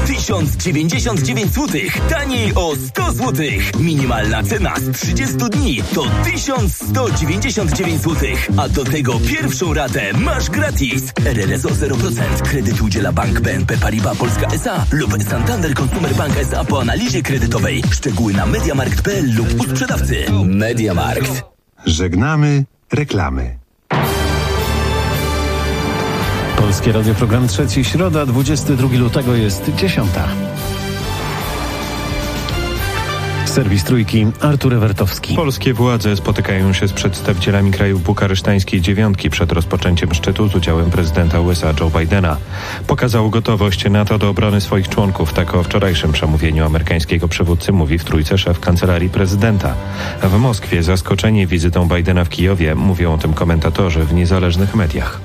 1099 zł. Taniej o 100 zł. Minimalna cena z 30 dni to 1199 zł. A do tego pierwszą ratę masz gratis. RRSO 0%. Kredyt udziela Bank BNP Paribas Polska S.A. lub Santander Consumer Bank S.A. po analizie kredytowej. Szczegóły na mediamarkt.pl lub u sprzedawcy. Mediamarkt. Żegnamy reklamy. Polskie Radio, program Trzeci, środa, 22 lutego jest 10. Serwis Trójki, Artur Ewertowski. Polskie władze spotykają się z przedstawicielami krajów bukaresztańskiej dziewiątki przed rozpoczęciem szczytu z udziałem prezydenta USA Joe Bidena. Pokazał gotowość NATO do obrony swoich członków. Tak o wczorajszym przemówieniu amerykańskiego przywódcy mówi w Trójce szef Kancelarii Prezydenta. W Moskwie zaskoczeni wizytą Bidena w Kijowie, mówią o tym komentatorzy w niezależnych mediach.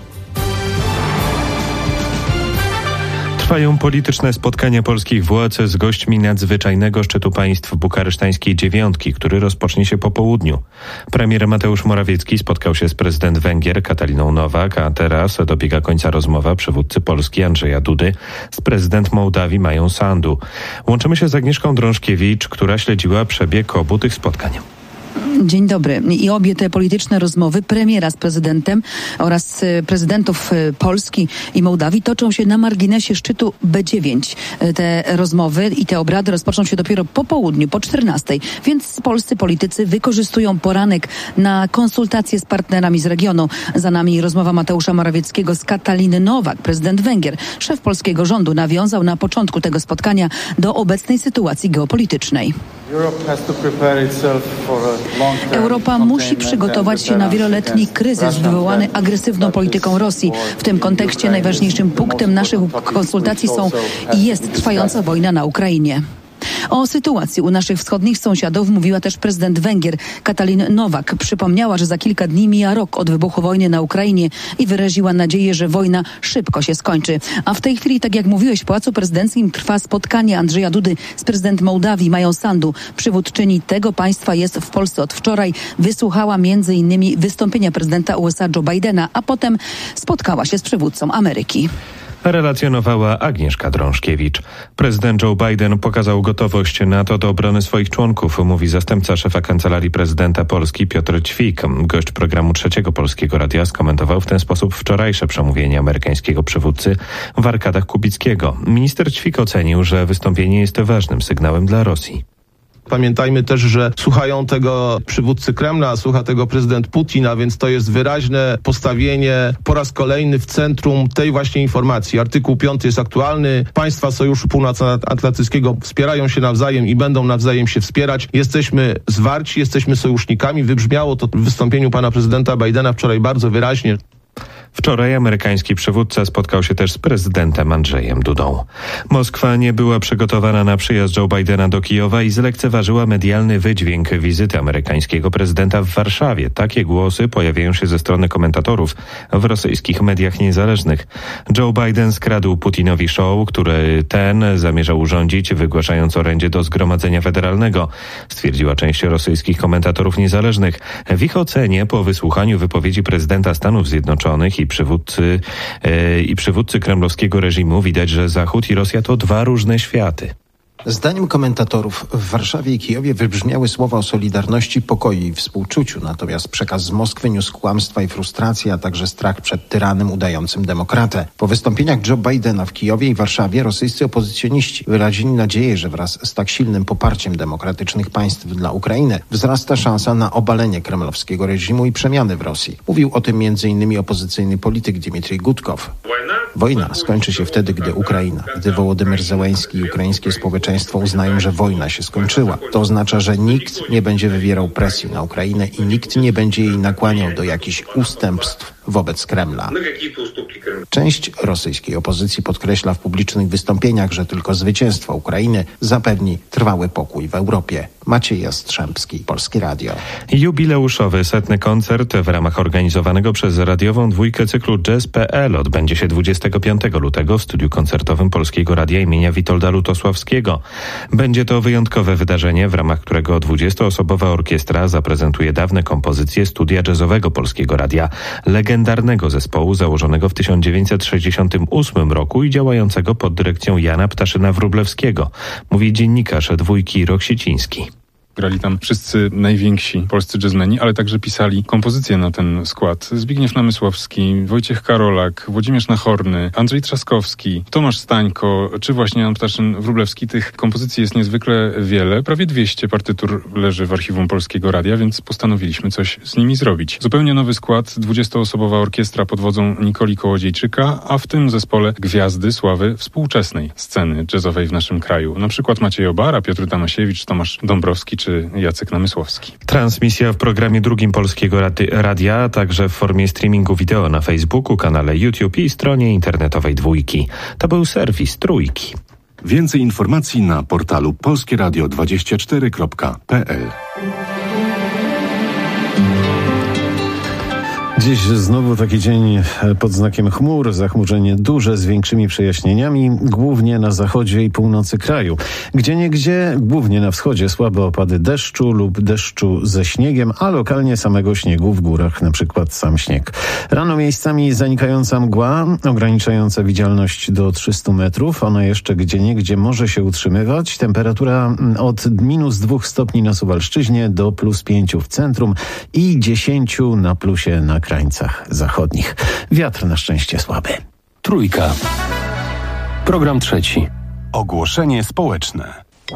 Trwają polityczne spotkania polskich władz z gośćmi nadzwyczajnego szczytu państw bukaresztańskiej dziewiątki, który rozpocznie się po południu. Premier Mateusz Morawiecki spotkał się z prezydent Węgier Kataliną Nowak, a teraz dobiega końca rozmowa przywódcy Polski Andrzeja Dudy z prezydent Mołdawii Mają Sandu. Łączymy się z Agnieszką Drążkiewicz, która śledziła przebieg obu tych spotkań. Dzień dobry. I obie te polityczne rozmowy premiera z prezydentem oraz prezydentów Polski i Mołdawii toczą się na marginesie szczytu B9. Te rozmowy i te obrady rozpoczną się dopiero po południu, po 14:00, więc polscy politycy wykorzystują poranek na konsultacje z partnerami z regionu. Za nami rozmowa Mateusza Morawieckiego z Kataliny Nowak, prezydent Węgier. Szef polskiego rządu nawiązał na początku tego spotkania do obecnej sytuacji geopolitycznej. Europa musi przygotować się na wieloletni kryzys wywołany agresywną polityką Rosji. W tym kontekście najważniejszym punktem naszych konsultacji jest trwająca wojna na Ukrainie. O sytuacji u naszych wschodnich sąsiadów mówiła też prezydent Węgier Katalin Nowak. Przypomniała, że za kilka dni mija rok od wybuchu wojny na Ukrainie i wyraziła nadzieję, że wojna szybko się skończy. A w tej chwili, tak jak mówiłeś, w Pałacu Prezydenckim trwa spotkanie Andrzeja Dudy z prezydent Mołdawii Mają Sandu. Przywódczyni tego państwa jest w Polsce od wczoraj. Wysłuchała m.in. wystąpienia prezydenta USA Joe Bidena, a potem spotkała się z przywódcą Ameryki. Relacjonowała Agnieszka Drążkiewicz. Prezydent Joe Biden pokazał gotowość NATO do obrony swoich członków, mówi zastępca szefa Kancelarii Prezydenta Polski Piotr Ćwik. Gość programu Trzeciego Polskiego Radia skomentował w ten sposób wczorajsze przemówienie amerykańskiego przywódcy w Arkadach Kubickiego. Minister Ćwik ocenił, że wystąpienie jest ważnym sygnałem dla Rosji. Pamiętajmy też, że słuchają tego przywódcy Kremla, słucha tego prezydent Putin, a więc to jest wyraźne postawienie po raz kolejny w centrum tej właśnie informacji. Artykuł 5 jest aktualny. Państwa Sojuszu Północnoatlantyckiego wspierają się nawzajem i będą nawzajem się wspierać. Jesteśmy zwarci, jesteśmy sojusznikami. Wybrzmiało to w wystąpieniu pana prezydenta Bidena wczoraj bardzo wyraźnie. Wczoraj amerykański przywódca spotkał się też z prezydentem Andrzejem Dudą. Moskwa nie była przygotowana na przyjazd Joe Bidena do Kijowa i zlekceważyła medialny wydźwięk wizyty amerykańskiego prezydenta w Warszawie. Takie głosy pojawiają się ze strony komentatorów w rosyjskich mediach niezależnych. Joe Biden skradł Putinowi show, który ten zamierzał urządzić, wygłaszając orędzie do Zgromadzenia Federalnego, stwierdziła część rosyjskich komentatorów niezależnych. W ich ocenie po wysłuchaniu wypowiedzi prezydenta Stanów Zjednoczonych i przywódcy kremlowskiego reżimu widać, że Zachód i Rosja to dwa różne światy. Zdaniem komentatorów w Warszawie i Kijowie wybrzmiały słowa o solidarności, pokoju i współczuciu, natomiast przekaz z Moskwy niósł kłamstwa i frustrację, a także strach przed tyranem udającym demokratę. Po wystąpieniach Joe Bidena w Kijowie i Warszawie rosyjscy opozycjoniści wyrazili nadzieję, że wraz z tak silnym poparciem demokratycznych państw dla Ukrainy wzrasta szansa na obalenie kremlowskiego reżimu i przemiany w Rosji. Mówił o tym m.in. opozycyjny polityk Dmitrij Gudkow. Wojna skończy się wtedy, gdy Wołodymyr Zełenski i ukraińskie społeczeństwo uznają, że wojna się skończyła. To oznacza, że nikt nie będzie wywierał presji na Ukrainę i nikt nie będzie jej nakłaniał do jakichś ustępstw wobec Kremla. Część rosyjskiej opozycji podkreśla w publicznych wystąpieniach, że tylko zwycięstwo Ukrainy zapewni trwały pokój w Europie. Maciej Jastrzębski, Polskie Radio. Jubileuszowy 100. koncert w ramach organizowanego przez radiową dwójkę cyklu Jazz.pl odbędzie się 25 lutego w studiu koncertowym Polskiego Radia imienia Witolda Lutosławskiego. Będzie to wyjątkowe wydarzenie, w ramach którego 20-osobowa orkiestra zaprezentuje dawne kompozycje studia jazzowego Polskiego Radia, legendarnego zespołu założonego w 19 1968 roku i działającego pod dyrekcją Jana Ptaszyna-Wróblewskiego, mówi dziennikarz Dwójki Rok Sieciński. Grali tam wszyscy najwięksi polscy jazzmeni, ale także pisali kompozycje na ten skład. Zbigniew Namysłowski, Wojciech Karolak, Włodzimierz Nachorny, Andrzej Trzaskowski, Tomasz Stańko, czy właśnie Jan Ptaszyn-Wróblewski. Tych kompozycji jest niezwykle wiele. Prawie 200 partytur leży w archiwum Polskiego Radia, więc postanowiliśmy coś z nimi zrobić. Zupełnie nowy skład, 20-osobowa orkiestra pod wodzą Nikoli Kołodziejczyka, a w tym zespole gwiazdy sławy współczesnej sceny jazzowej w naszym kraju. Na przykład Maciej Obara, Piotr Tamasiewicz, Tomasz Dąbrowski czy Jacek Namysłowski. Transmisja w programie drugim Polskiego Radia, a także w formie streamingu wideo na Facebooku, kanale YouTube i stronie internetowej Dwójki. To był serwis Trójki. Więcej informacji na portalu polskieradio24.pl. Dziś znowu taki dzień pod znakiem chmur, zachmurzenie duże z większymi przejaśnieniami, głównie na zachodzie i północy kraju. Gdzieniegdzie, głównie na wschodzie, słabe opady deszczu lub deszczu ze śniegiem, a lokalnie samego śniegu w górach, na przykład sam śnieg. Rano miejscami zanikająca mgła, ograniczająca widzialność do 300 metrów. Ona jeszcze gdzieniegdzie może się utrzymywać. Temperatura od -2 stopni na Suwalszczyźnie do +5 w centrum i 10 na plusie na krańcach zachodnich. Wiatr na szczęście słaby. Trójka. Program trzeci. Ogłoszenie społeczne.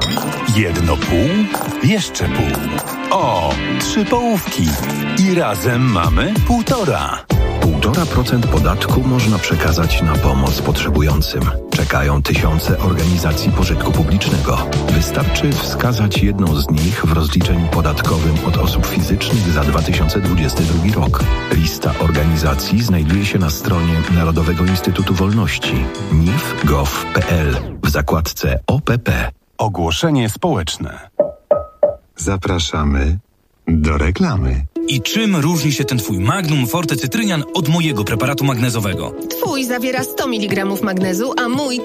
1,5? Jeszcze pół. O, 3 połówki. I razem mamy 1,5. 1,5% podatku można przekazać na pomoc potrzebującym. Czekają tysiące organizacji pożytku publicznego. Wystarczy wskazać jedną z nich w rozliczeniu podatkowym od osób fizycznych za 2022 rok. Lista organizacji znajduje się na stronie Narodowego Instytutu Wolności nif.gov.pl w zakładce OPP. Ogłoszenie społeczne. Zapraszamy do reklamy. I czym różni się ten twój Magnum Forte Cytrynian od mojego preparatu magnezowego? Twój zawiera 100 mg magnezu, a mój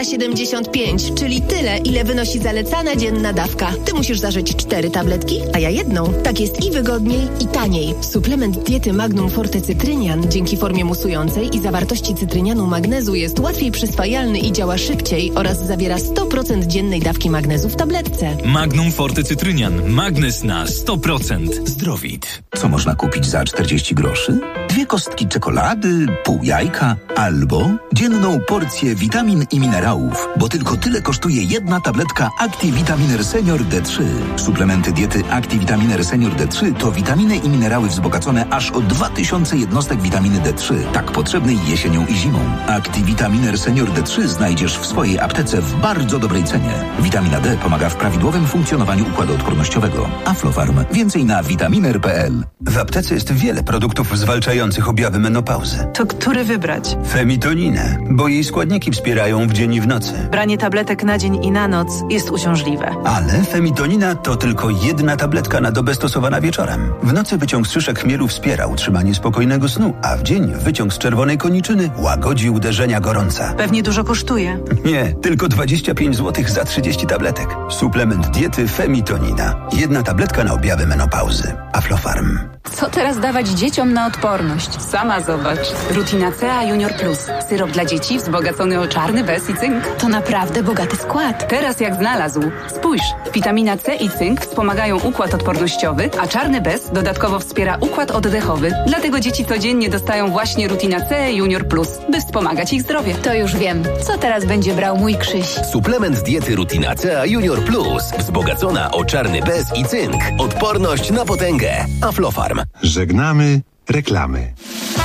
375, czyli tyle, ile wynosi zalecana dzienna dawka. Ty musisz zażyć 4 tabletki, a ja jedną. Tak jest i wygodniej, i taniej. Suplement diety Magnum Forte Cytrynian dzięki formie musującej i zawartości cytrynianu magnezu jest łatwiej przyswajalny i działa szybciej oraz zawiera 100% dziennej dawki magnezu w tabletce. Magnum Forte Cytrynian. Magnez na 100%. Zdrowit. Co można kupić za 40 groszy? 2 kostki czekolady, pół jajka albo dzienną porcję witamin i minerałów, bo tylko tyle kosztuje jedna tabletka ActiVitaminer Senior D3. Suplementy diety ActiVitaminer Senior D3 to witaminy i minerały wzbogacone aż o 2000 jednostek witaminy D3, tak potrzebnej jesienią i zimą. ActiVitaminer Senior D3 znajdziesz w swojej aptece w bardzo dobrej cenie. Witamina D pomaga w prawidłowym funkcjonowaniu układu odpornościowego. Aflofarm. Więcej na vitaminer.pl. W aptece jest wiele produktów zwalczających objawy menopauzy. To który wybrać? Femitoninę, bo jej składniki wspierają w dzień i w nocy. Branie tabletek na dzień i na noc jest uciążliwe. Ale femitonina to tylko jedna tabletka na dobę stosowana wieczorem. W nocy wyciąg z szyszek chmielu wspiera utrzymanie spokojnego snu, a w dzień wyciąg z czerwonej koniczyny łagodzi uderzenia gorąca. Pewnie dużo kosztuje. Nie, tylko 25 zł za 30 tabletek. Suplement diety Femitonina. Jedna tabletka na objawy menopauzy. Aflofarm. Co teraz dawać dzieciom na odporność? Sama zobacz. Rutina C Junior Plus. Syrop dla dzieci wzbogacony o czarny bez i cynk. To naprawdę bogaty skład. Teraz jak znalazł. Spójrz, witamina C i cynk wspomagają układ odpornościowy, a czarny bez dodatkowo wspiera układ oddechowy. Dlatego dzieci codziennie dostają właśnie Rutina C Junior Plus, by wspomagać ich zdrowie. To już wiem. Co teraz będzie brał mój Krzyś? Suplement diety Rutina C Junior Plus. Wzbogacona o czarny bez i cynk. Odporność na potęgę. Aflofarm. Żegnamy reklamy.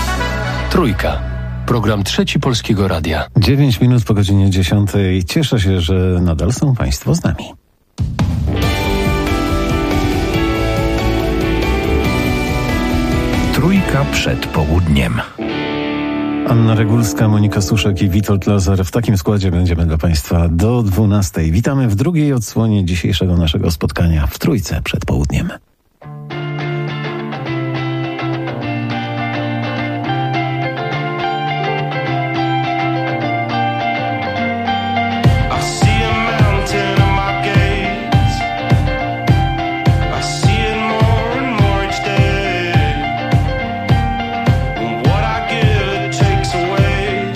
Trójka. Program trzeci Polskiego Radia. 9 minut po godzinie 10. Cieszę się, że nadal są Państwo z nami. Trójka przed południem. Anna Regulska, Monika Suszek i Witold Lazar. W takim składzie będziemy dla Państwa do 12. Witamy w drugiej odsłonie dzisiejszego naszego spotkania w Trójce przed południem. What I give, it takes away.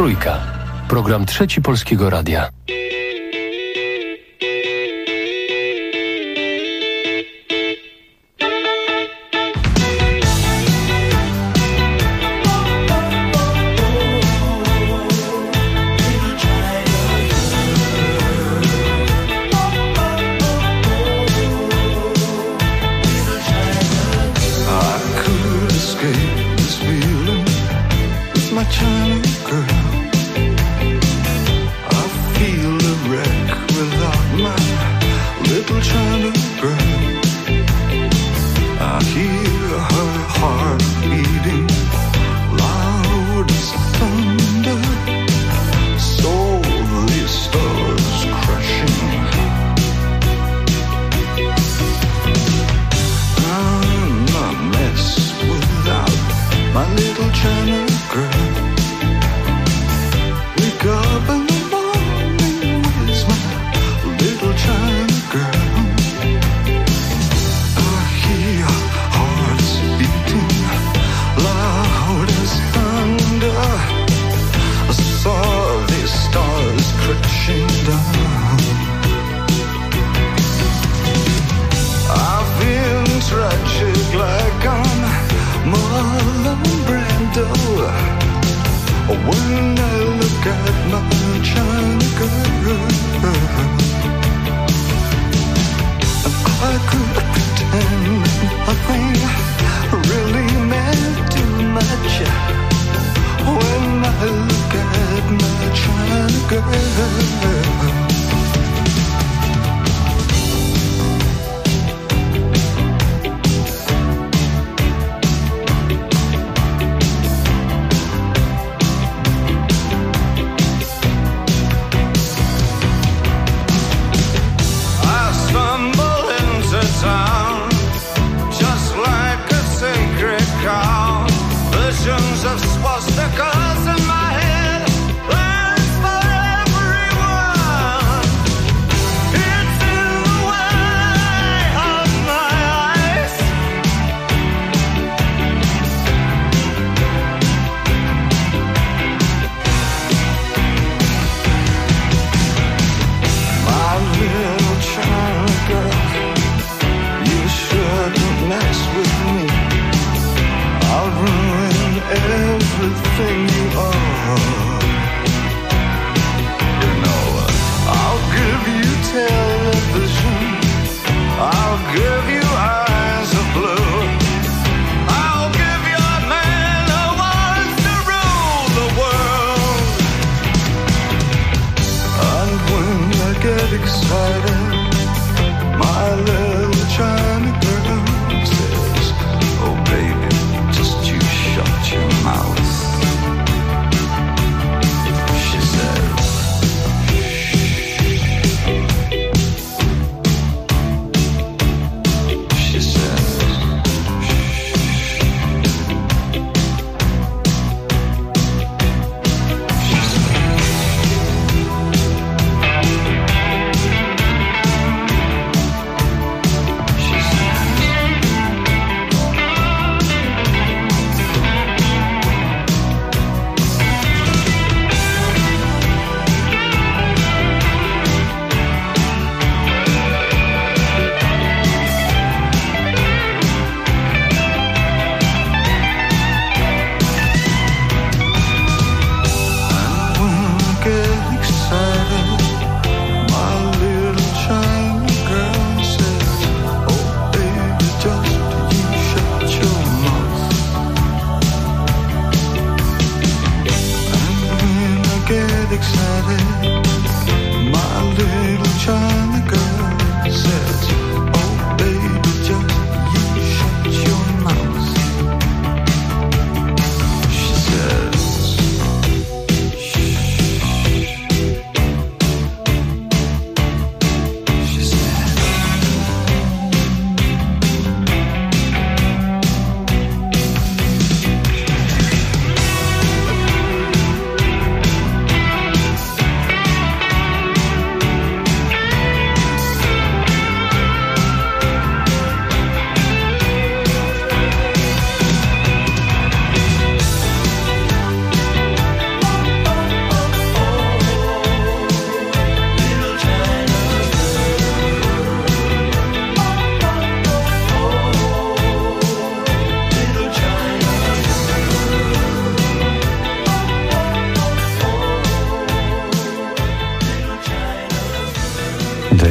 Trójka. Program Trzeci Polskiego Radia.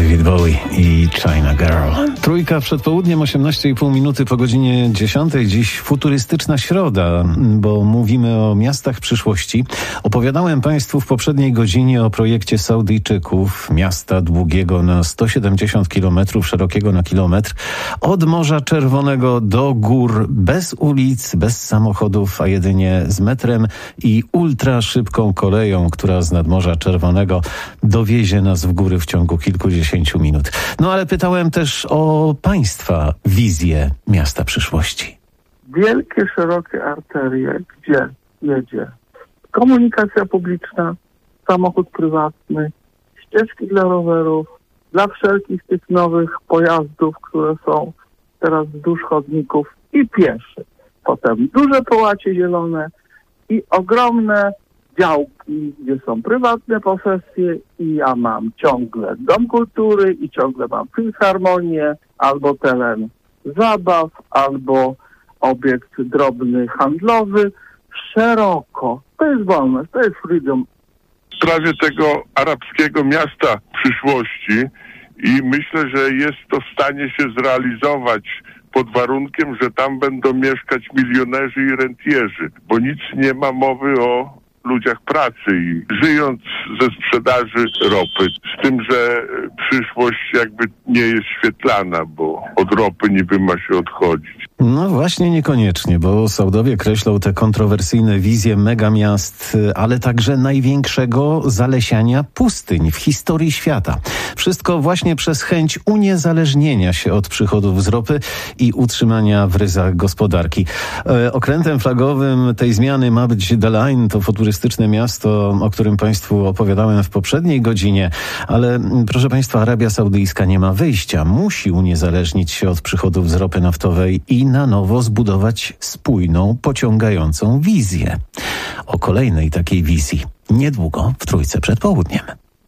David Bowie i China Girl. Trójka przed południem, 18,5 minuty po godzinie 10. Dziś futurystyczna środa, bo mówimy o miastach przyszłości. Opowiadałem Państwu w poprzedniej godzinie o projekcie Saudyjczyków, miasta długiego na 170 km, szerokiego na kilometr, od Morza Czerwonego do gór, bez ulic, bez samochodów, a jedynie z metrem i ultra szybką koleją, która z nadmorza Czerwonego dowiezie nas w góry w ciągu kilkudziesięciu minut. No ale pytałem też o Państwa wizję miasta przyszłości. Wielkie, szerokie arterie, gdzie jedzie komunikacja publiczna, samochód prywatny, ścieżki dla rowerów, dla wszelkich tych nowych pojazdów, które są teraz wzdłuż chodników i pieszy. Potem duże połacie zielone i ogromne działki, gdzie są prywatne posesje i ja mam ciągle dom kultury i ciągle mam filharmonię, albo teren zabaw, albo obiekt drobny handlowy. Szeroko. To jest wolność, to jest freedom. W sprawie tego arabskiego miasta przyszłości i myślę, że jest to w stanie się zrealizować pod warunkiem, że tam będą mieszkać milionerzy i rentierzy, bo nic nie ma mowy o ludziach pracy i żyjąc ze sprzedaży ropy. Z tym, że przyszłość jakby nie jest świetlana, bo od ropy niby ma się odchodzić. No właśnie niekoniecznie, bo Saudowie kreślą te kontrowersyjne wizje megamiast, ale także największego zalesiania pustyń w historii świata. Wszystko właśnie przez chęć uniezależnienia się od przychodów z ropy i utrzymania w ryzach gospodarki. Okrętem flagowym tej zmiany ma być Dalain, to futurystyczne miasto, o którym Państwu opowiadałem w poprzedniej godzinie, ale proszę Państwa, Arabia Saudyjska nie ma wyjścia. Musi uniezależnić się od przychodów z ropy naftowej i na nowo zbudować spójną, pociągającą wizję. O kolejnej takiej wizji niedługo w Trójce przed południem.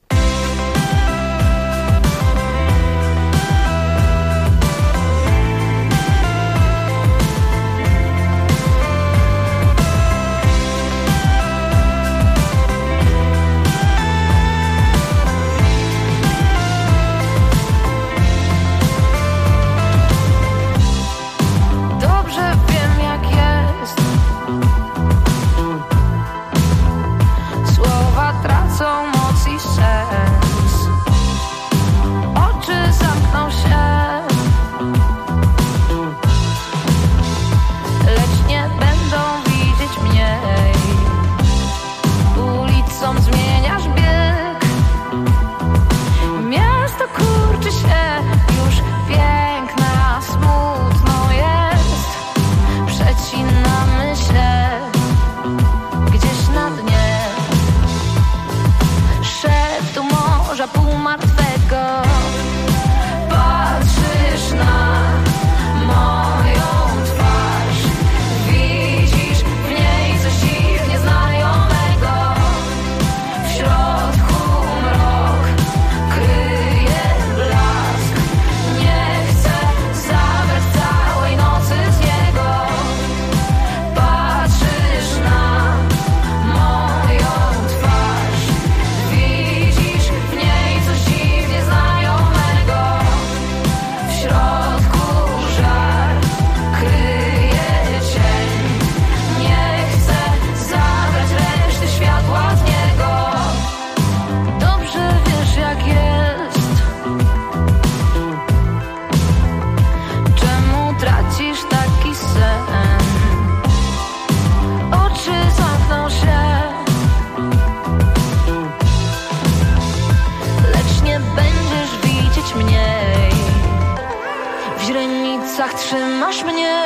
Trzymasz mnie,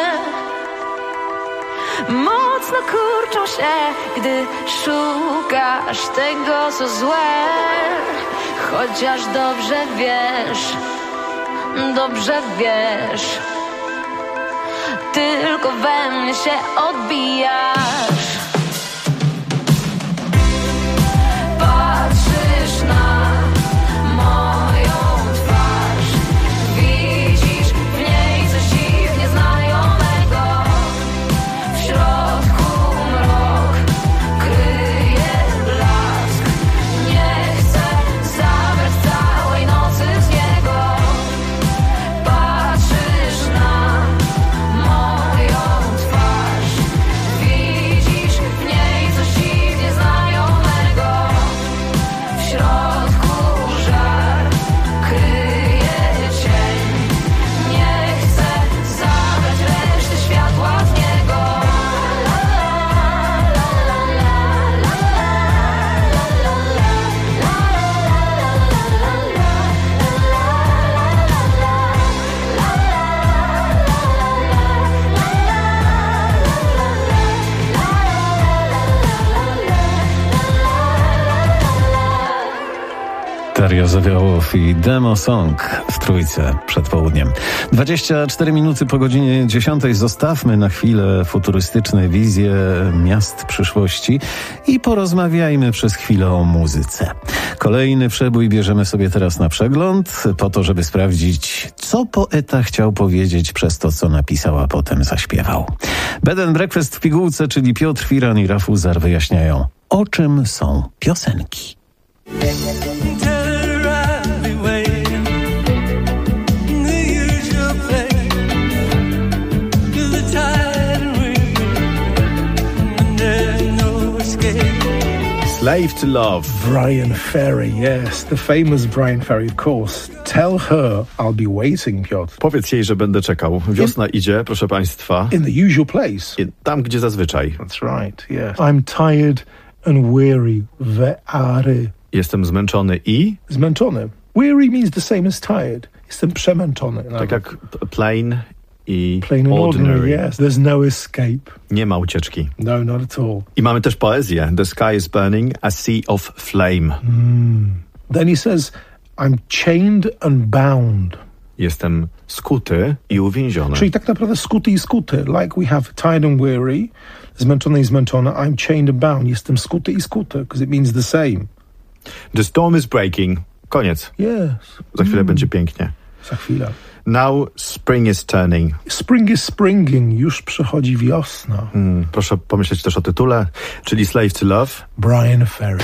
mocno kurczą się, gdy szukasz tego, co złe. Chociaż dobrze wiesz, tylko we mnie się odbijasz. Patrzysz na moją twarz, widzisz w niej coś dziwnie znajomego. W środku mrok kryje blask. Nie chcę zabrać całej nocy z niego. Dario Zawiełow i Demo Song w Trójce przed południem. 24 minuty po godzinie 10. Zostawmy na chwilę futurystyczne wizje miast przyszłości i porozmawiajmy przez chwilę o muzyce. Kolejny przebój bierzemy sobie teraz na przegląd, po to, żeby sprawdzić, co poeta chciał powiedzieć przez to, co napisał, a potem zaśpiewał. Bed and Breakfast w pigułce, czyli Piotr Firan i Rafał Zar wyjaśniają, o czym są piosenki. Slave to Love. Bryan Ferry, yes. The famous Bryan Ferry, of course. Tell her I'll be waiting, Piotr. Powiedz jej, że będę czekał. Wiosna idzie, proszę państwa. In the usual place. Tam, gdzie zazwyczaj. That's right, yes. I'm tired and weary. Weary. Jestem zmęczony i? Zmęczony. Weary means the same as tired. Jestem przemęczony. Tak jak plain i plain and ordinary, yes. There's no escape. Nie ma ucieczki. No, not at all. I mamy też poezję. The sky is burning, a sea of flame. Then he says, I'm chained and bound. Jestem skuty i uwięziony. Czyli tak naprawdę skuty i skuty. Like we have tired and weary, zmęczony i zmęczona. I'm chained and bound. Jestem skuty i skuty, because it means the same. The storm is breaking. Koniec. Yes. Za chwilę będzie pięknie. Za chwilę. Now spring is turning. Spring is springing. Już przychodzi wiosna. Proszę pomyśleć też o tytule, czyli Slave to Love. Bryan Ferry.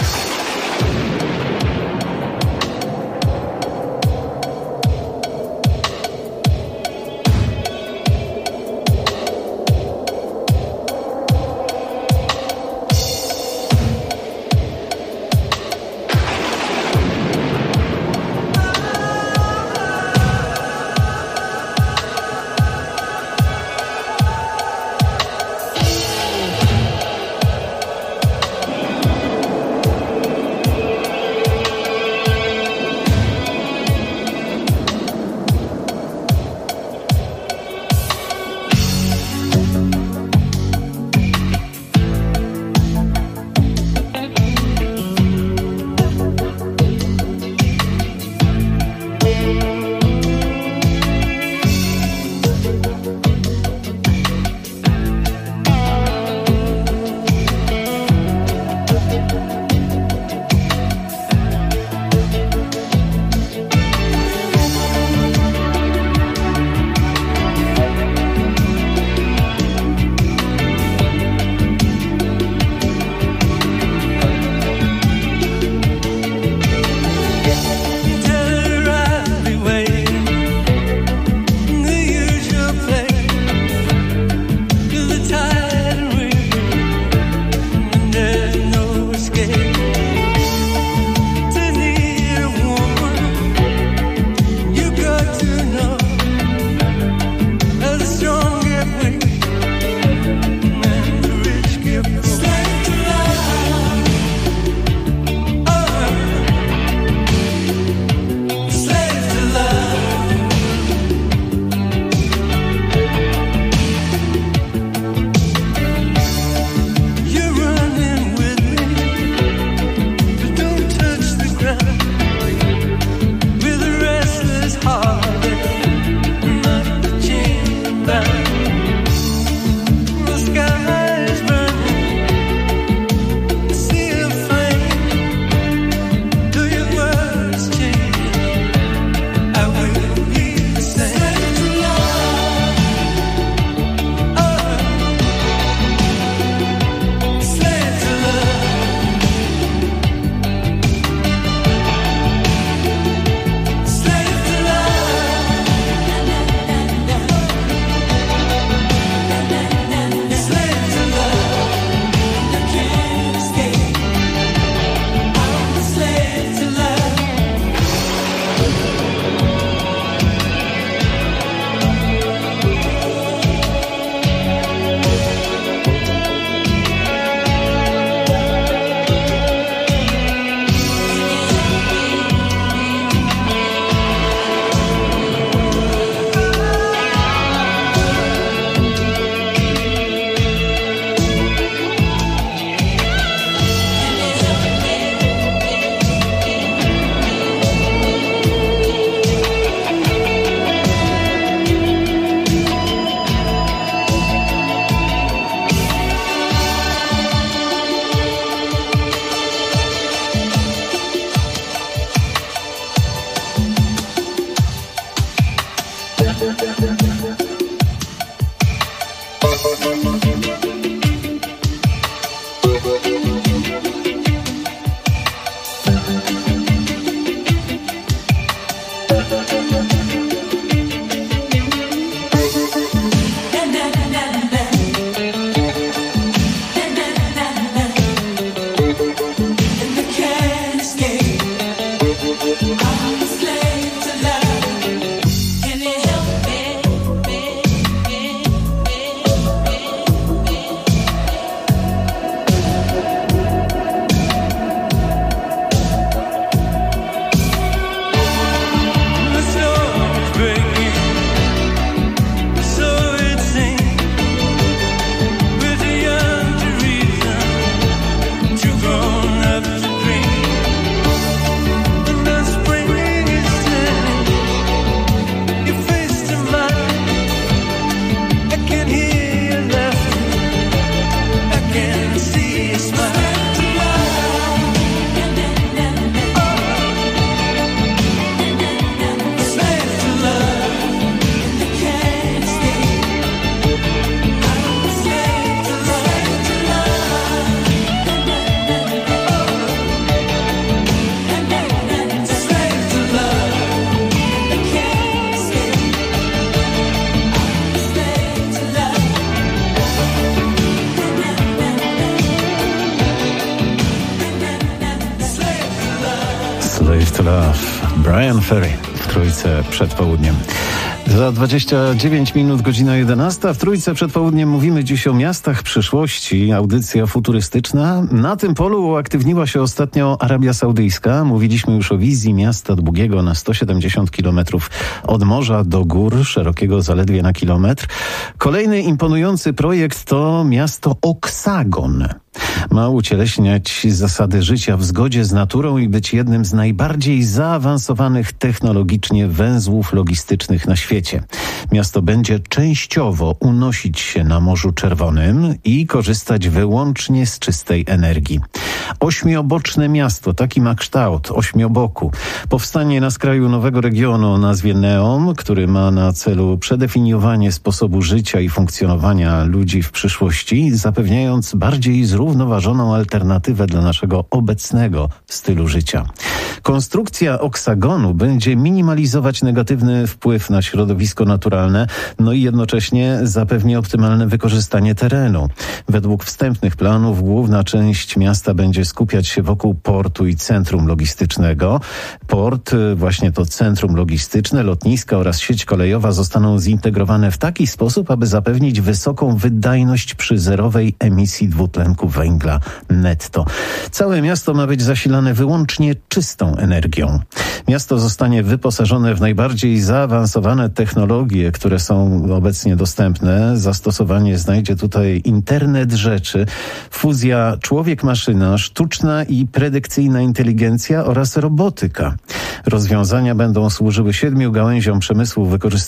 Slave to Love. Brian Ferry w Trójce przed południem. Za 29 minut, godzina 11. W Trójce przed południem mówimy dziś o miastach przyszłości. Audycja futurystyczna. Na tym polu uaktywniła się ostatnio Arabia Saudyjska. Mówiliśmy już o wizji miasta długiego na 170 km od morza do gór, szerokiego zaledwie na kilometr. Kolejny imponujący projekt to miasto Oksagon. Ma ucieleśniać zasady życia w zgodzie z naturą i być jednym z najbardziej zaawansowanych technologicznie węzłów logistycznych na świecie. Miasto będzie częściowo unosić się na Morzu Czerwonym i korzystać wyłącznie z czystej energii. Ośmioboczne miasto, taki ma kształt, ośmioboku. Powstanie na skraju nowego regionu o nazwie Neom, który ma na celu przedefiniowanie sposobu życia i funkcjonowania ludzi w przyszłości, zapewniając bardziej zrównoważoną alternatywę dla naszego obecnego stylu życia. Konstrukcja oksagonu będzie minimalizować negatywny wpływ na środowisko naturalne, no i jednocześnie zapewni optymalne wykorzystanie terenu. Według wstępnych planów główna część miasta będzie skupiać się wokół portu i centrum logistycznego. Port, właśnie to centrum logistyczne, lotniska oraz sieć kolejowa zostaną zintegrowane w taki sposób, aby zapewnić wysoką wydajność przy zerowej emisji dwutlenku węgla netto. Całe miasto ma być zasilane wyłącznie czystą energią. Miasto zostanie wyposażone w najbardziej zaawansowane technologie, które są obecnie dostępne. Zastosowanie znajdzie tutaj internet rzeczy, fuzja człowiek-maszyna, sztuczna i predykcyjna inteligencja oraz robotyka. Rozwiązania będą służyły 7 gałęziom przemysłu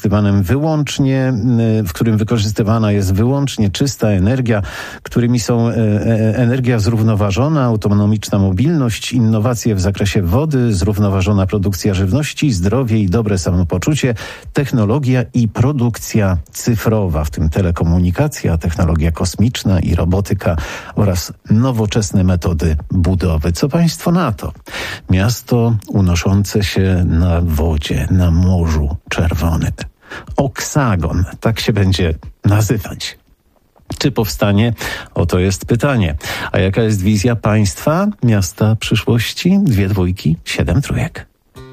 w którym wykorzystywana jest wyłącznie czysta energia, którymi są energia zrównoważona, autonomiczna mobilność, innowacje w zakresie wody, zrównoważona produkcja żywności, zdrowie i dobre samopoczucie, technologia i produkcja cyfrowa, w tym telekomunikacja, technologia kosmiczna i robotyka oraz nowoczesne metody budowy. Co państwo na to? Miasto unoszące się na wodzie, na Morzu Czerwonym. Oksagon, tak się będzie nazywać. Czy powstanie? Oto jest pytanie. A jaka jest wizja państwa, miasta przyszłości? 2 dwójki, 7 trójek.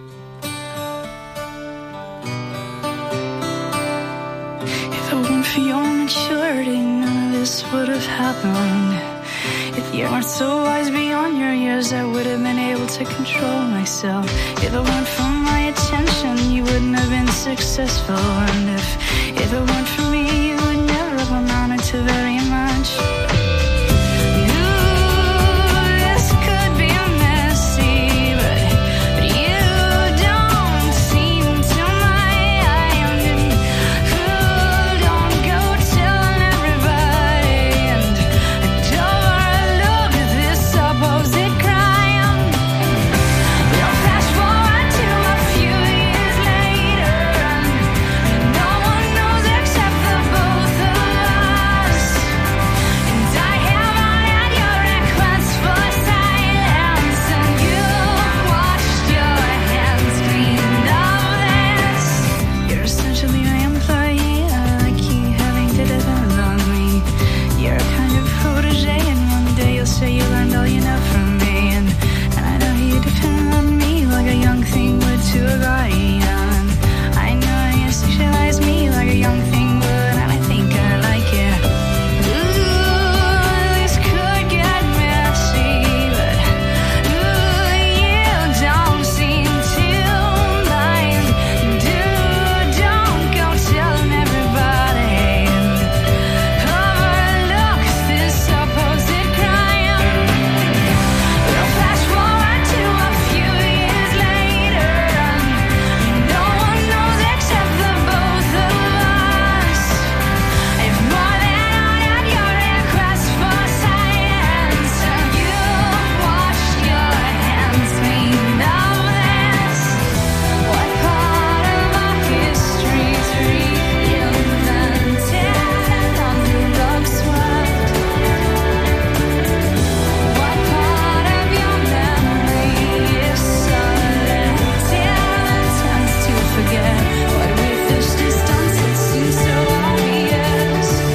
If it weren't for your maturity, none of this would have happened. If you weren't so wise beyond your years, I would have been able to control myself. If it weren't for my attention, you wouldn't have been successful. And if it weren't for me, you would never have amounted to very much.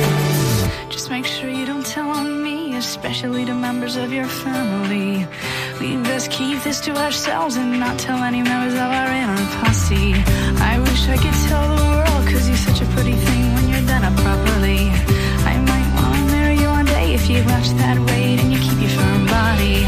especially to members of your family. We best keep this to ourselves and not tell any members of our inner posse. I wish I could tell the world, 'cause you're such a pretty thing when you're done up properly. I might wanna marry you one day if you watch that weight and you keep your firm body.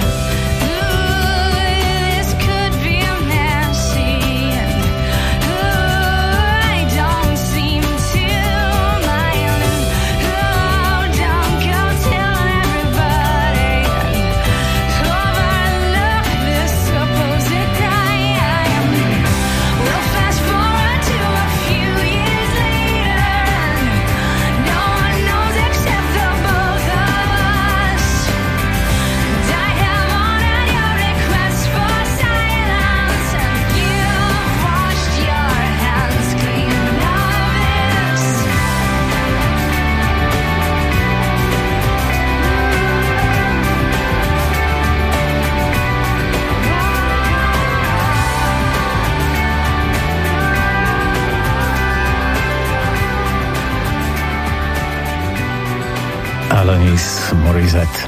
Alanis Morissette.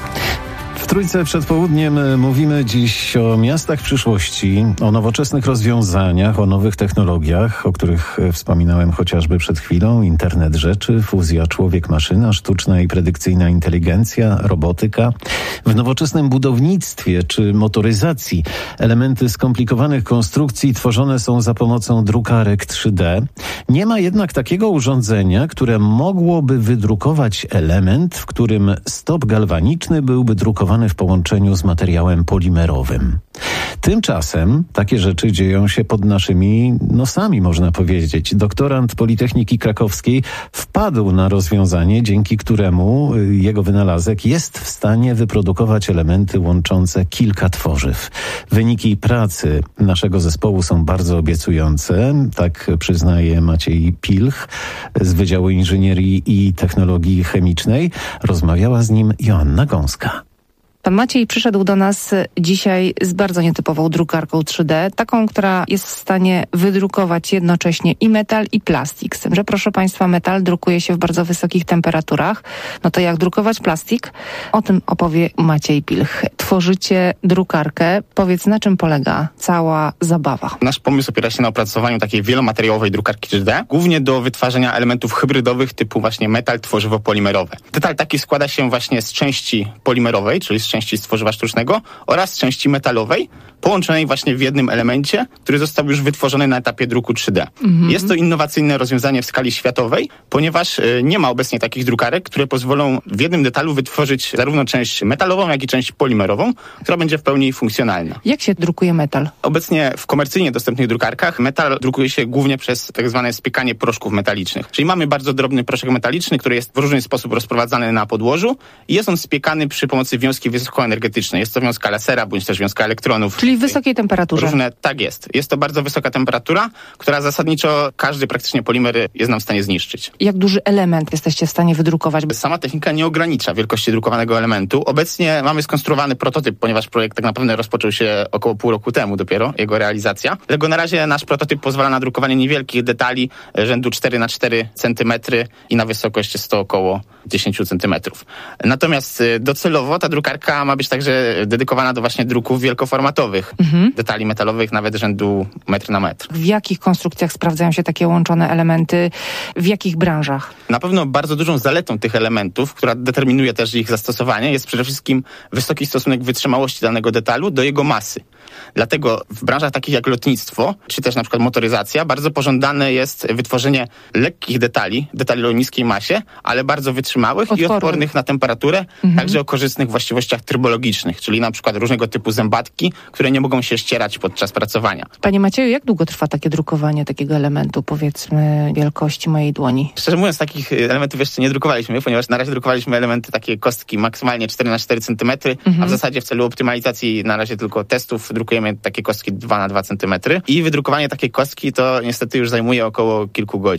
W Trójce przed południem mówimy dziś o miastach przyszłości, o nowoczesnych rozwiązaniach, o nowych technologiach, o których wspominałem chociażby przed chwilą. Internet rzeczy, fuzja człowiek-maszyna, sztuczna i predykcyjna inteligencja, robotyka. W nowoczesnym budownictwie czy motoryzacji elementy skomplikowanych konstrukcji tworzone są za pomocą drukarek 3D. Nie ma jednak takiego urządzenia, które mogłoby wydrukować element, w którym stop galwaniczny byłby drukowany w połączeniu z materiałem polimerowym. Tymczasem takie rzeczy dzieją się pod naszymi nosami, można powiedzieć. Doktorant Politechniki Krakowskiej wpadł na rozwiązanie, dzięki któremu jego wynalazek jest w stanie wyprodukować elementy łączące kilka tworzyw. Wyniki pracy naszego zespołu są bardzo obiecujące, tak przyznaje Maciej Pilch z Wydziału Inżynierii i Technologii Chemicznej. Rozmawiała z nim Joanna Gąska. Pan Maciej przyszedł do nas dzisiaj z bardzo nietypową drukarką 3D, taką, która jest w stanie wydrukować jednocześnie i metal, i plastik. Z tym, że proszę Państwa, metal drukuje się w bardzo wysokich temperaturach. No to jak drukować plastik? O tym opowie Maciej Pilch. Tworzycie drukarkę. Powiedz, na czym polega cała zabawa? Nasz pomysł opiera się na opracowaniu takiej wielomateriałowej drukarki 3D, głównie do wytwarzania elementów hybrydowych typu właśnie metal, tworzywo polimerowe. Detal taki składa się właśnie z części polimerowej, czyli z części z tworzywa sztucznego oraz z części metalowej, połączonej właśnie w jednym elemencie, który został już wytworzony na etapie druku 3D. Jest to innowacyjne rozwiązanie w skali światowej, ponieważ nie ma obecnie takich drukarek, które pozwolą w jednym detalu wytworzyć zarówno część metalową, jak i część polimerową, która będzie w pełni funkcjonalna. Jak się drukuje metal? Obecnie w komercyjnie dostępnych drukarkach metal drukuje się głównie przez tak zwane spiekanie proszków metalicznych. Czyli mamy bardzo drobny proszek metaliczny, który jest w różny sposób rozprowadzany na podłożu i jest on spiekany przy pomocy wiązki wysokoenergetycznej. Jest to wiązka lasera, bądź też wiązka elektronów. Czyli w wysokiej temperaturze. Różne, tak jest. Jest to bardzo wysoka temperatura, która zasadniczo każdy praktycznie polimer jest nam w stanie zniszczyć. Jak duży element jesteście w stanie wydrukować? Sama technika nie ogranicza wielkości drukowanego elementu. Obecnie mamy skonstruowany prototyp, ponieważ projekt tak naprawdę rozpoczął się około pół roku temu dopiero, jego realizacja. Dlatego na razie nasz prototyp pozwala na drukowanie niewielkich detali rzędu 4x4 cm i na wysokość jest to około 10 cm. Natomiast docelowo ta drukarka ma być także dedykowana do właśnie druków wielkoformatowych, detali metalowych nawet rzędu metr na metr. W jakich konstrukcjach sprawdzają się takie łączone elementy? W jakich branżach? Na pewno bardzo dużą zaletą tych elementów, która determinuje też ich zastosowanie, jest przede wszystkim wysoki stosunek wytrzymałości danego detalu do jego masy. Dlatego w branżach takich jak lotnictwo, czy też na przykład motoryzacja, bardzo pożądane jest wytworzenie lekkich detali o niskiej masie, ale bardzo wytrzymałych i odpornych na temperaturę, także o korzystnych właściwościach trybologicznych, czyli na przykład różnego typu zębatki, które nie mogą się ścierać podczas pracowania. Panie Macieju, jak długo trwa takie drukowanie takiego elementu, powiedzmy, wielkości mojej dłoni? Szczerze mówiąc, takich elementów jeszcze nie drukowaliśmy, ponieważ na razie drukowaliśmy elementy, takie kostki maksymalnie 4x4 cm, a w zasadzie w celu optymalizacji na razie tylko testów drukujemy takie kostki 2x2 cm i wydrukowanie takiej kostki to niestety już zajmuje około kilku godzin.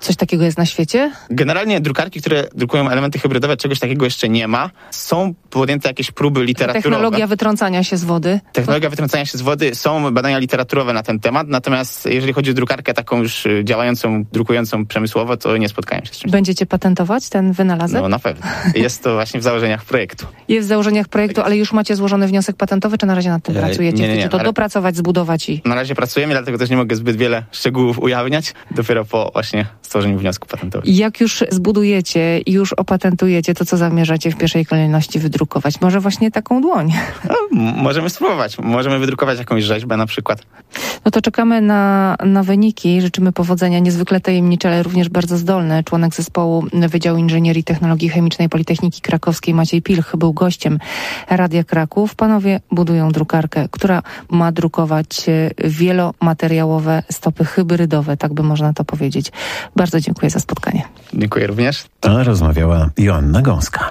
Coś takiego jest na świecie? Generalnie drukarki, które drukują elementy hybrydowe, czegoś takiego jeszcze nie ma. Są podjęte jakieś próby literaturowe. Technologia wytrącania się z wody. Technologia wytrącania się z wody. Są badania literaturowe na ten temat, natomiast jeżeli chodzi o drukarkę taką już działającą, drukującą przemysłowo, to nie spotkałem się z czymś. Będziecie patentować ten wynalazek? No na pewno. Jest to właśnie w założeniach projektu. Jest w założeniach projektu, ale już macie złożony wniosek patentowy, czy na razie nad tym pracujecie? Nie. Chcecie to dopracować, zbudować i... Na razie pracujemy, dlatego też nie mogę zbyt wiele szczegółów ujawniać. Dopiero po właśnie stworzeniu wniosku patentowego. Jak już zbudujecie i już opatentujecie, to co zamierzacie w pierwszej kolejności wydrukować? Może właśnie taką dłoń? No, możemy spróbować. Możemy wydrukować jakąś rzeźbę na przykład. No to czekamy na wyniki. Życzymy powodzenia. Niezwykle tajemniczy, ale również bardzo zdolny członek zespołu Wydziału Inżynierii i Technologii Chemicznej Politechniki Krakowskiej Maciej Pilch był gościem Radia Kraków. Panowie budują drukarkę, która ma drukować wielomateriałowe stopy hybrydowe, tak by można to powiedzieć. Bardzo dziękuję za spotkanie. Dziękuję również. A rozmawiała Joanna Gąska.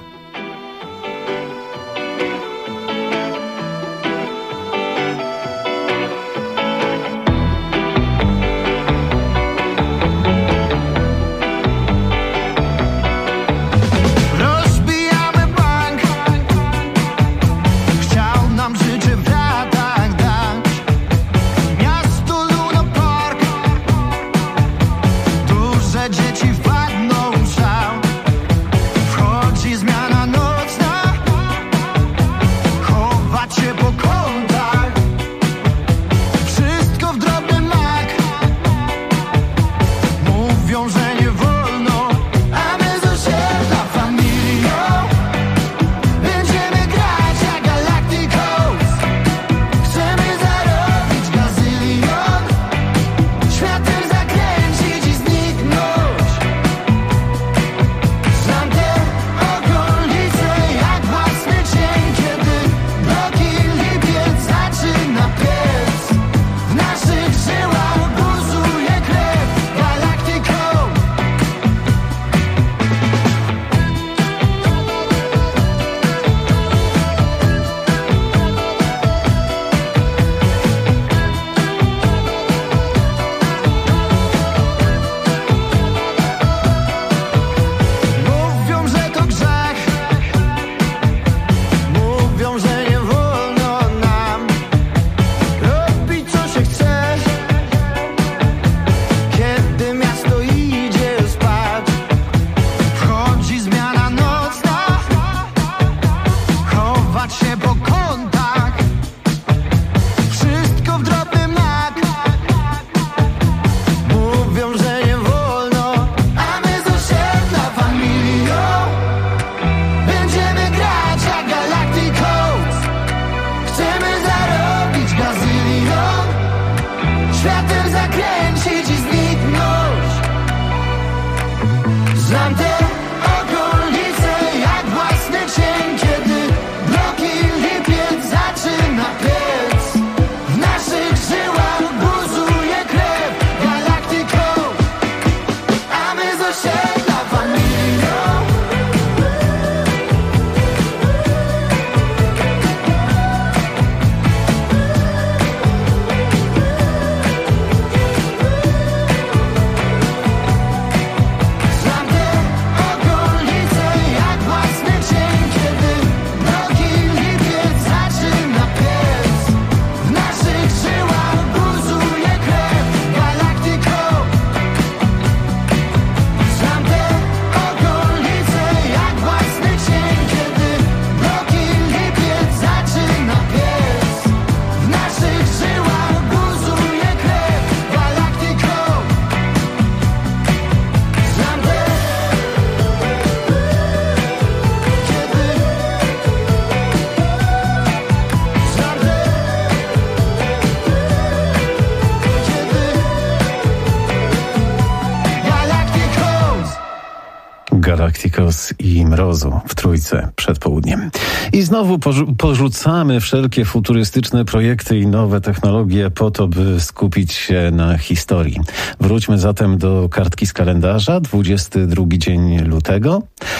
Galacticos i Mrozu w Trójce przed południem. I znowu porzucamy wszelkie futurystyczne projekty i nowe technologie po to, by skupić się na historii. Wróćmy zatem do kartki z kalendarza, 22 dzień lutego.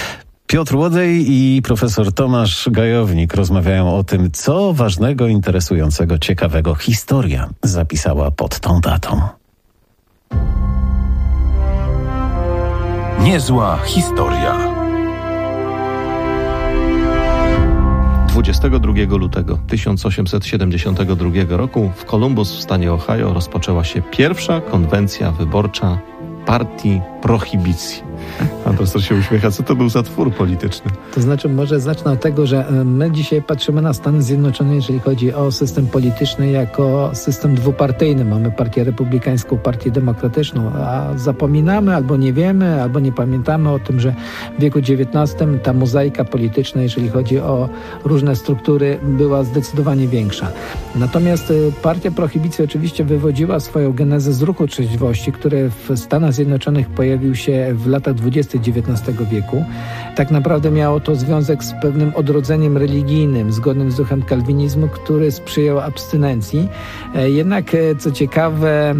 Piotr Łodej i profesor Tomasz Gajownik rozmawiają o tym, co ważnego, interesującego, ciekawego historia zapisała pod tą datą. Niezła historia. 22 lutego 1872 roku w Columbus w stanie Ohio rozpoczęła się pierwsza konwencja wyborcza partii prohibicji. Pan profesor się uśmiecha. Co to był za twór polityczny? To znaczy, może zacznę od tego, że my dzisiaj patrzymy na Stany Zjednoczone, jeżeli chodzi o system polityczny, jako system dwupartyjny. Mamy partię republikańską, partię demokratyczną, a zapominamy, albo nie wiemy, albo nie pamiętamy o tym, że w wieku XIX ta mozaika polityczna, jeżeli chodzi o różne struktury, była zdecydowanie większa. Natomiast partia prohibicji oczywiście wywodziła swoją genezę z ruchu trzeźwości, który w Stanach Zjednoczonych pojawił się w latach 20. XIX wieku. Tak naprawdę miało to związek z pewnym odrodzeniem religijnym, zgodnym z duchem kalwinizmu, który sprzyjał abstynencji. Jednak, co ciekawe,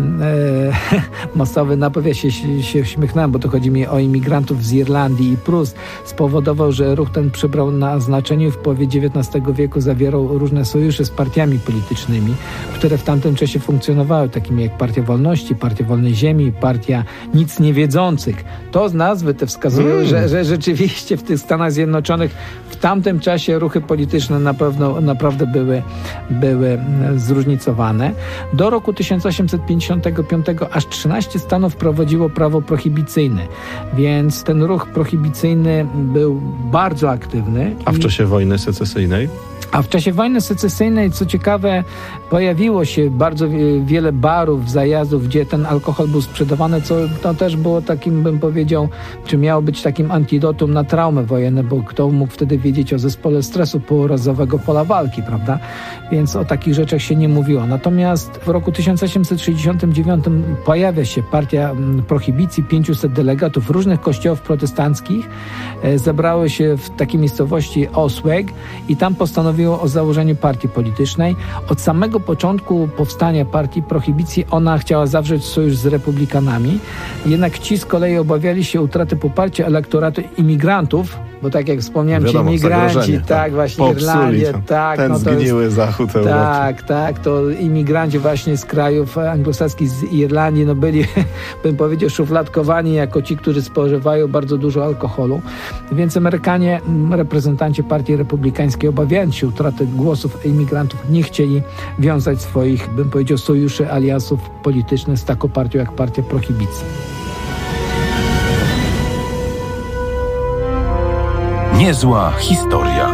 masowy napływ, ja się uśmiechnąłem, bo to chodzi mi o imigrantów z Irlandii i Prus, spowodował, że ruch ten przybrał na znaczeniu. W połowie XIX wieku zawierał różne sojusze z partiami politycznymi, które w tamtym czasie funkcjonowały, takimi jak Partia Wolności, Partia Wolnej Ziemi, Partia Nic Niewiedzących. To z nazwy te wskazują, że rzeczywiście w tych Stanach Zjednoczonych w tamtym czasie ruchy polityczne naprawdę były zróżnicowane. Do roku 1855 aż 13 stanów prowadziło prawo prohibicyjne, więc ten ruch prohibicyjny był bardzo aktywny. A w czasie wojny secesyjnej? A w czasie wojny secesyjnej, co ciekawe, pojawiło się bardzo wiele barów, zajazdów, gdzie ten alkohol był sprzedawany, co to też było takim, bym powiedział, czy miało być takim antidotum na traumy wojenne, bo kto mógł wtedy wiedzieć o zespole stresu pourazowego pola walki, prawda? Więc o takich rzeczach się nie mówiło. Natomiast w roku 1869 pojawia się partia prohibicji, 500 delegatów różnych kościołów protestanckich zebrały się w takiej miejscowości Oswego i tam postanowiło o założeniu partii politycznej. Od samego początku powstania partii prohibicji ona chciała zawrzeć sojusz z republikanami, jednak ci z kolei obawiali się utraty poparcia elektoratu imigrantów, bo tak jak wspomniałem, ci imigranci, tak, właśnie Irlandia, tak. Ten zgniły zachód Europy. Tak, to imigranci właśnie z krajów anglosaskich, z Irlandii, byli, bym powiedział, szufladkowani jako ci, którzy spożywają bardzo dużo alkoholu. Więc Amerykanie, reprezentanci partii republikańskiej, obawiając się utraty głosów imigrantów, nie chcieli wiązać swoich, bym powiedział, sojuszy, aliansów politycznych z taką partią jak partia prohibicji. Niezła historia.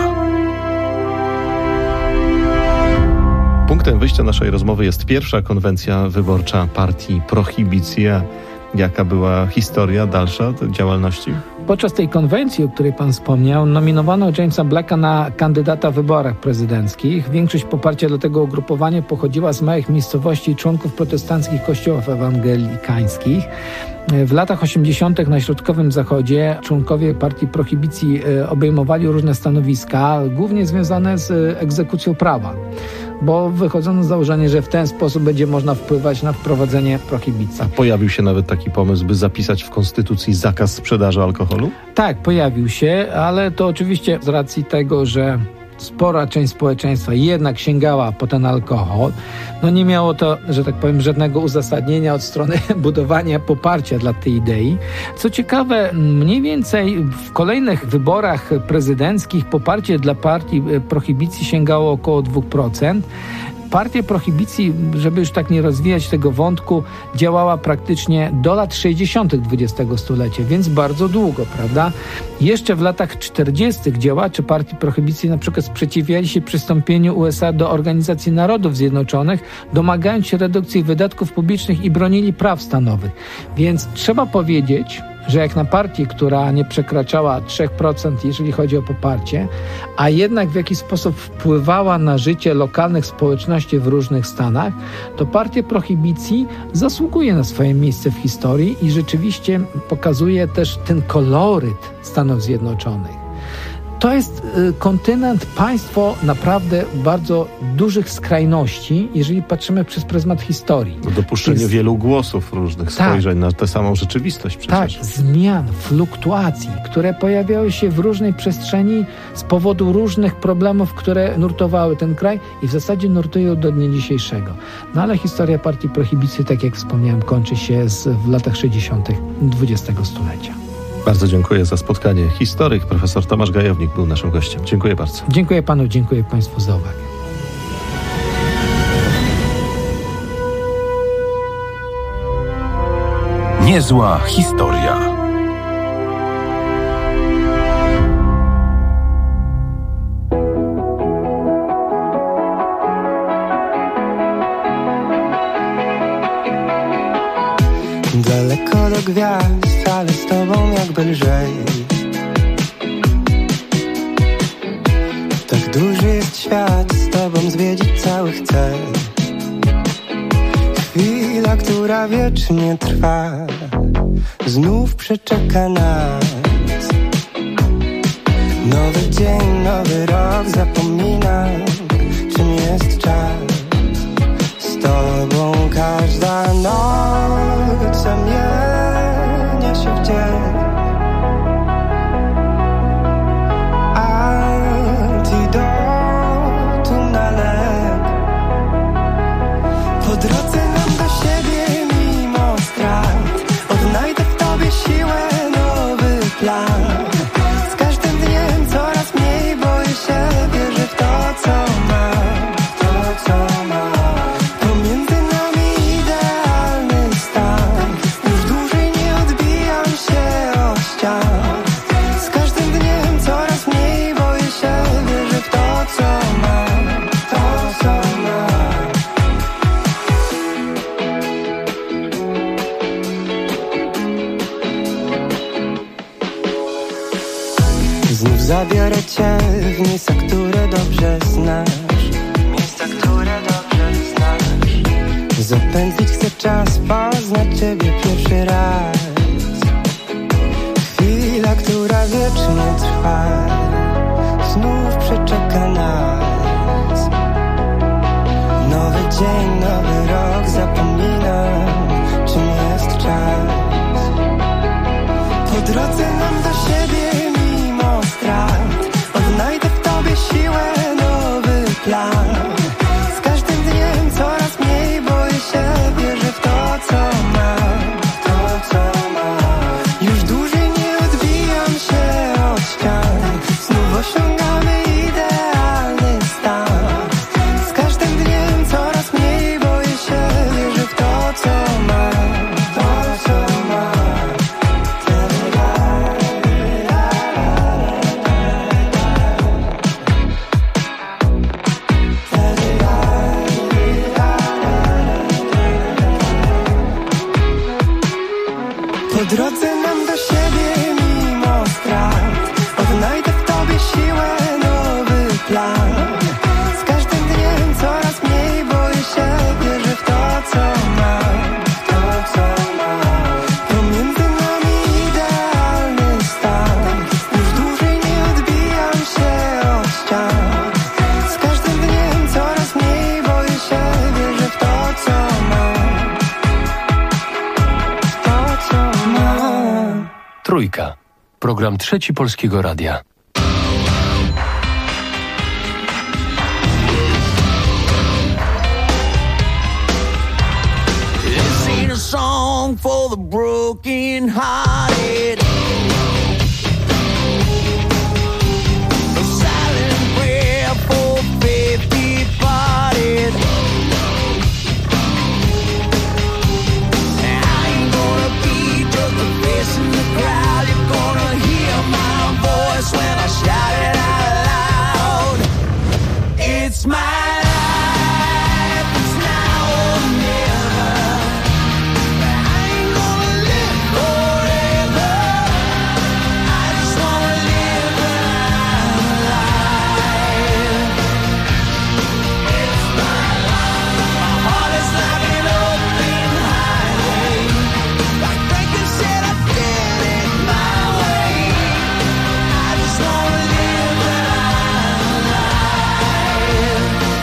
Punktem wyjścia naszej rozmowy jest pierwsza konwencja wyborcza partii prohibicji. Jaka była historia dalsza tej działalności? Podczas tej konwencji, o której pan wspomniał, nominowano Jamesa Blacka na kandydata w wyborach prezydenckich. Większość poparcia dla tego ugrupowania pochodziła z małych miejscowości i członków protestanckich kościołów ewangelikańskich. W latach 80. na środkowym zachodzie członkowie partii prohibicji obejmowali różne stanowiska, głównie związane z egzekucją prawa, bo wychodzono z założenia, że w ten sposób będzie można wpływać na wprowadzenie prohibicji. A pojawił się nawet taki pomysł, by zapisać w konstytucji zakaz sprzedaży alkoholu? Tak, pojawił się, ale to oczywiście z racji tego, że spora część społeczeństwa jednak sięgała po ten alkohol, nie miało to, że tak powiem, żadnego uzasadnienia od strony budowania poparcia dla tej idei. Co ciekawe, mniej więcej w kolejnych wyborach prezydenckich poparcie dla partii prohibicji sięgało około 2%. Partia prohibicji, żeby już tak nie rozwijać tego wątku, działała praktycznie do lat 60. XX stulecia, więc bardzo długo, prawda? Jeszcze w latach 40. działacze partii prohibicji na przykład sprzeciwiali się przystąpieniu USA do Organizacji Narodów Zjednoczonych, domagając się redukcji wydatków publicznych i bronili praw stanowych. Więc trzeba powiedzieć, że jak na partię, która nie przekraczała 3%, jeżeli chodzi o poparcie, a jednak w jakiś sposób wpływała na życie lokalnych społeczności w różnych stanach, to partia prohibicji zasługuje na swoje miejsce w historii i rzeczywiście pokazuje też ten koloryt Stanów Zjednoczonych. To jest kontynent, państwo naprawdę bardzo dużych skrajności, jeżeli patrzymy przez pryzmat historii. Dopuszczenie wielu głosów różnych, spojrzeń na tę samą rzeczywistość przecież. Tak, zmian, fluktuacji, które pojawiały się w różnej przestrzeni z powodu różnych problemów, które nurtowały ten kraj i w zasadzie nurtują do dnia dzisiejszego. Ale historia partii prohibicji, tak jak wspomniałem, kończy się w latach 60. XX stulecia. Bardzo dziękuję za spotkanie. Historyk profesor Tomasz Gajownik był naszym gościem. Dziękuję bardzo. Dziękuję panu, dziękuję państwu za uwagę. Niezła historia. Daleko do gwiazd, ale z tobą jakby lżej. Tak duży jest świat, z tobą zwiedzić cały chcę. Chwila, która wiecznie trwa, znów przeczeka nas. Nowy dzień, nowy rok, zapominam, czym jest czas. Z tobą każda noc zamienia się w dzień. Antidotum na lęk. Po drodze nam do siebie mimo strat, odnajdę w tobie siłę, nowy plan. Z każdym dniem coraz mniej boję się, wierzę w to, co mam, to, co mam. Pomiędzy nami idealny stan, już dłużej nie odbijam się od ścian. Z każdym dniem coraz mniej boję się, wierzę w to, co mam, to, co mam. Znów zabiorę cię w miejsca, które dobrze znasz. Miejsca, które dobrze znasz. Zapędzić chcę czas, poznać ciebie pierwszy raz. Chwila, która wiecznie trwa, znów przeczeka nas. Nowy dzień, nowy rok, zapominam, czym jest czas. Po drodze nam do siebie mimo strat, odnajdę w tobie siłę, nowy plan. Z każdym dniem coraz mniej boję się, wierzę w to, co mam, to, co mam. Już dłużej nie odbijam się od ścian, znów osiągamy idealny stan. Z każdym dniem coraz mniej boję się, wierzę w to, co mam, to, co mam. Po drodze nam do siebie mimo strat, odnajdę w tobie siłę, nowy plan. Z każdym dniem coraz mniej boję się, wierzę w to, co mam, to, co mam. Pomiędzy nami idealny stan, już dłużej nie odbijam się od ścian. Z każdym dniem coraz mniej boję się, wierzę w to, co mam, to, co mam. Trójka. Program Trzeci Polskiego Radia. This ain't a song for the broken-hearted. A silent prayer for faith departed. I ain't gonna be just a face in the crowd. You're gonna hear my voice when I shout it out loud. It's my life, it's now or never. I ain't gonna live forever. I just wanna live when I'm alive. It's my life. My heart is like an open highway. Like Franklin said, I did it my way. I just wanna live when I'm alive.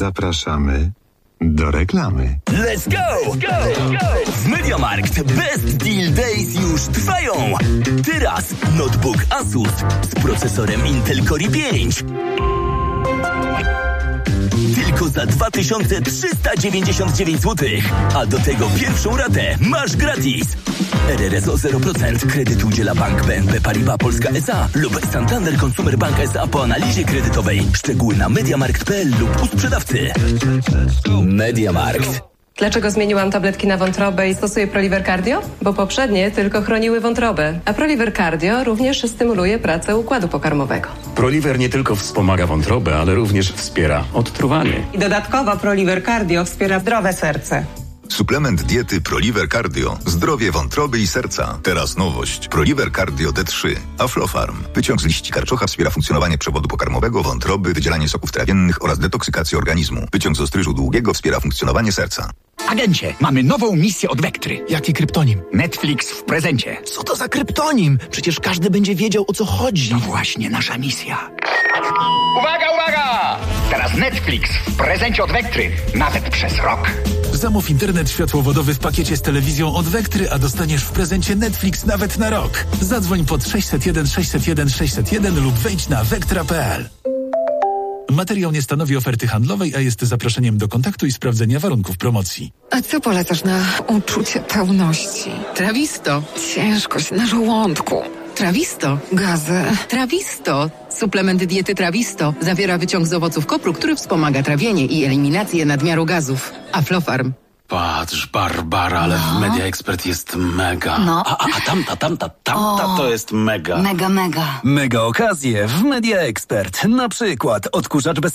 zapraszamy do reklamy. Let's go! W MediaMarkt Best Deal Days już trwają. Teraz notebook Asus z procesorem Intel Core i5. Tylko za 2399 zł. A do tego pierwszą ratę masz gratis. RRSO 0%. Kredyt udziela Bank BNP Paribas Polska S.A. lub Santander Consumer Bank S.A. po analizie kredytowej. Szczegóły na mediamarkt.pl lub u sprzedawcy. MediaMarkt. Dlaczego zmieniłam tabletki na wątrobę i stosuję Proliver Cardio? Bo poprzednie tylko chroniły wątrobę, a Proliver Cardio również stymuluje pracę układu pokarmowego. Proliver nie tylko wspomaga wątrobę, ale również wspiera odtruwanie. I dodatkowo Proliver Cardio wspiera zdrowe serce. Suplement diety Proliver Cardio. Zdrowie wątroby i serca. Teraz nowość. Proliver Cardio D3. Aflofarm. Wyciąg z liści karczocha wspiera funkcjonowanie przewodu pokarmowego, wątroby, wydzielanie soków trawiennych oraz detoksykację organizmu. Wyciąg z ostryżu długiego wspiera funkcjonowanie serca. Agencie, mamy nową misję od Vectry. Jaki kryptonim? Netflix w prezencie. Co to za kryptonim? Przecież każdy będzie wiedział, o co chodzi. To właśnie nasza misja. Uwaga, uwaga! Teraz Netflix w prezencie od Vectry. Nawet przez rok. Zamów internet światłowodowy w pakiecie z telewizją od Vectry, a dostaniesz w prezencie Netflix nawet na rok. Zadzwoń pod 601 601 601 lub wejdź na vectra.pl. Materiał nie stanowi oferty handlowej, a jest zaproszeniem do kontaktu i sprawdzenia warunków promocji. A co polecasz na uczucie pełności? Trawisto. Ciężkość na żołądku. Trawisto. Gazy. Trawisto. Suplement diety Trawisto zawiera wyciąg z owoców kopru, który wspomaga trawienie i eliminację nadmiaru gazów. Aflofarm. Patrz, Barbara, ale w Media Expert jest mega. No. A tamta to jest mega. Mega. Mega okazje w Media Expert. Na przykład odkurzacz bez